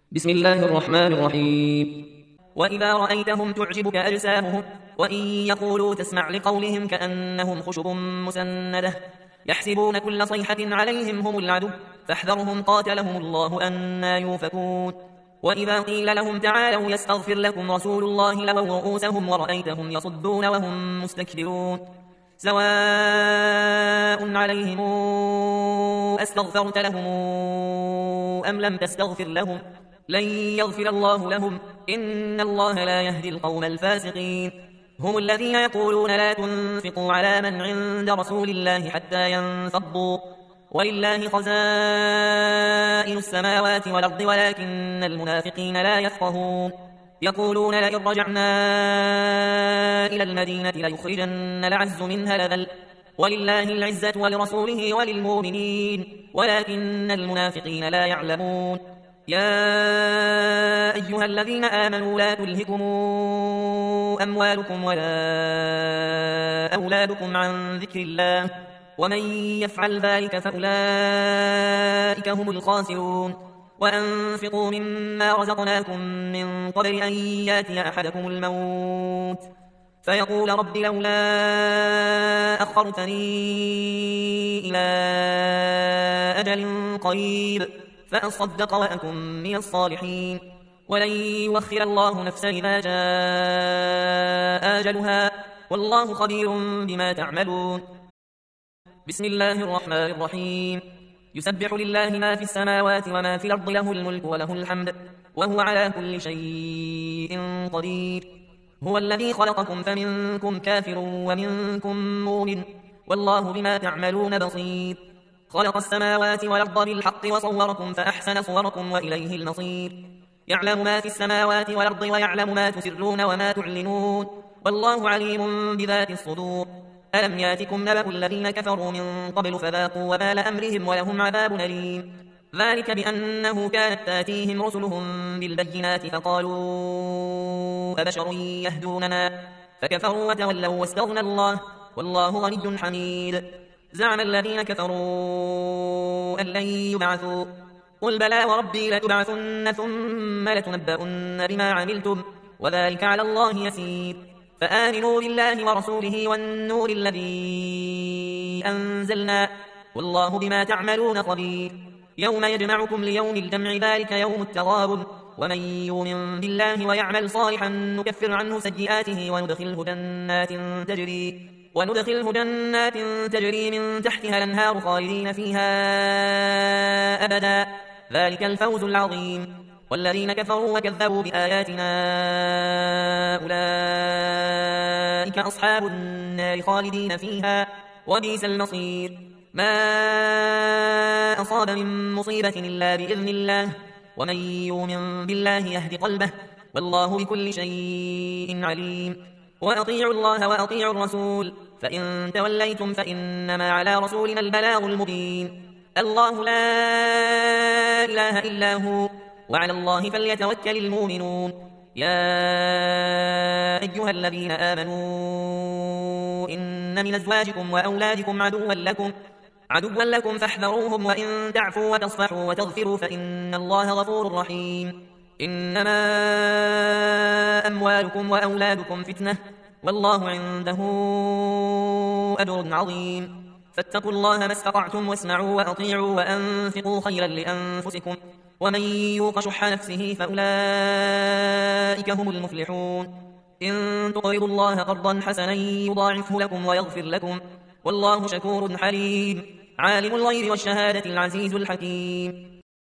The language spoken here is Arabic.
بسم الله الرحمن الرحيم. وإذا رأيتهم تعجبك أجسامهم وإن يقولوا تسمع لقولهم كأنهم خشب مسندة يحسبون كل صيحة عليهم هم العدو فاحذرهم قاتلهم الله أنى يؤفكون. وإذا قيل لهم تعالوا يستغفر لكم رسول الله لووا رؤوسهم ورأيتهم يصدون وهم مستكبرون. سواء عليهم أستغفرت لهم أم لم تستغفر لهم لن يغفر الله لهم إن الله لا يهدي القوم الفاسقين. هم الذين يقولون لا تنفقوا على من عند رسول الله حتى ينفضوا ولله خزائن السماوات والأرض ولكن المنافقين لا يفقهون. يقولون لئن رجعنا إلى المدينة ليخرجن الأعز منها الأذل ولله العزة ولرسوله وللمؤمنين ولكن المنافقين لا يعلمون. يا أيها الذين آمنوا لا تلهكم أموالكم ولا أولادكم عن ذكر الله ومن يفعل ذلك فأولئك هم الخاسرون. وأنفقوا مما رزقناكم من قبل أن ياتي أحدكم الموت فيقول رب لولا أخرتني إلى أجل قريب فأصدق وأكن من الصالحين ولن يؤخر الله نفسا إذا جاء أجلها والله خبير بما تعملون. بسم الله الرحمن الرحيم. يسبح لله ما في السماوات وما في الأرض له الملك وله الحمد وهو على كل شيء قدير. هو الذي خلقكم فمنكم كافر ومنكم مؤمن والله بما تعملون بصير. خلق السماوات والأرض بالحق وصوركم فأحسن صوركم وإليه المصير. يعلم ما في السماوات والأرض ويعلم ما تسرون وما تعلنون والله عليم بذات الصدور. ألم ياتكم نبأ الذين كفروا من قبل فذاقوا وبال أمرهم ولهم عذاب أليم. ذلك بأنه كانت تاتيهم رسلهم بالبينات فقالوا أبشر يهدوننا فكفروا وتولوا واستغنى الله والله غني حميد. زعم الذين كفروا أن لن يبعثوا قل بلى وربي لتبعثن ثم لتنبؤن بما عملتم وذلك على الله يسير. فآمنوا بالله ورسوله والنور الذي أنزلنا والله بما تعملون خبير. يوم يجمعكم ليوم الجمع ذلك يوم التغابن ومن يؤمن بالله ويعمل صالحا نكفر عنه سيئاته وندخله جنات تجري من تحتها الأنهار خالدين فيها أبدا ذلك الفوز العظيم. والذين كفروا وكذبوا بآياتنا أولئك أصحاب النار خالدين فيها وبئس المصير. ما أصاب من مصيبة إلا بإذن الله ومن يؤمن بالله يهد قلبه والله بكل شيء عليم. وأطيعوا الله وأطيعوا الرسول فإن توليتم فإنما على رسولنا البلاغ المبين. الله لا إله إلا هو وعلى الله فليتوكل المؤمنون. يا أيها الذين آمنوا إن من أزواجكم وأولادكم عدوا لكم فاحذروهم وإن تعفوا وتصفحوا وتغفروا فإن الله غفور رحيم. إنما أموالكم وأولادكم فتنة والله عنده أجر عظيم. فاتقوا الله ما استطعتم واسمعوا وأطيعوا وأنفقوا خيرا لأنفسكم ومن يوق شح نفسه فأولئك هم المفلحون. إن تقرضوا الله قرضا حسنا يضاعفه لكم ويغفر لكم والله شكور حليم. عالم الغيب والشهادة العزيز الحكيم.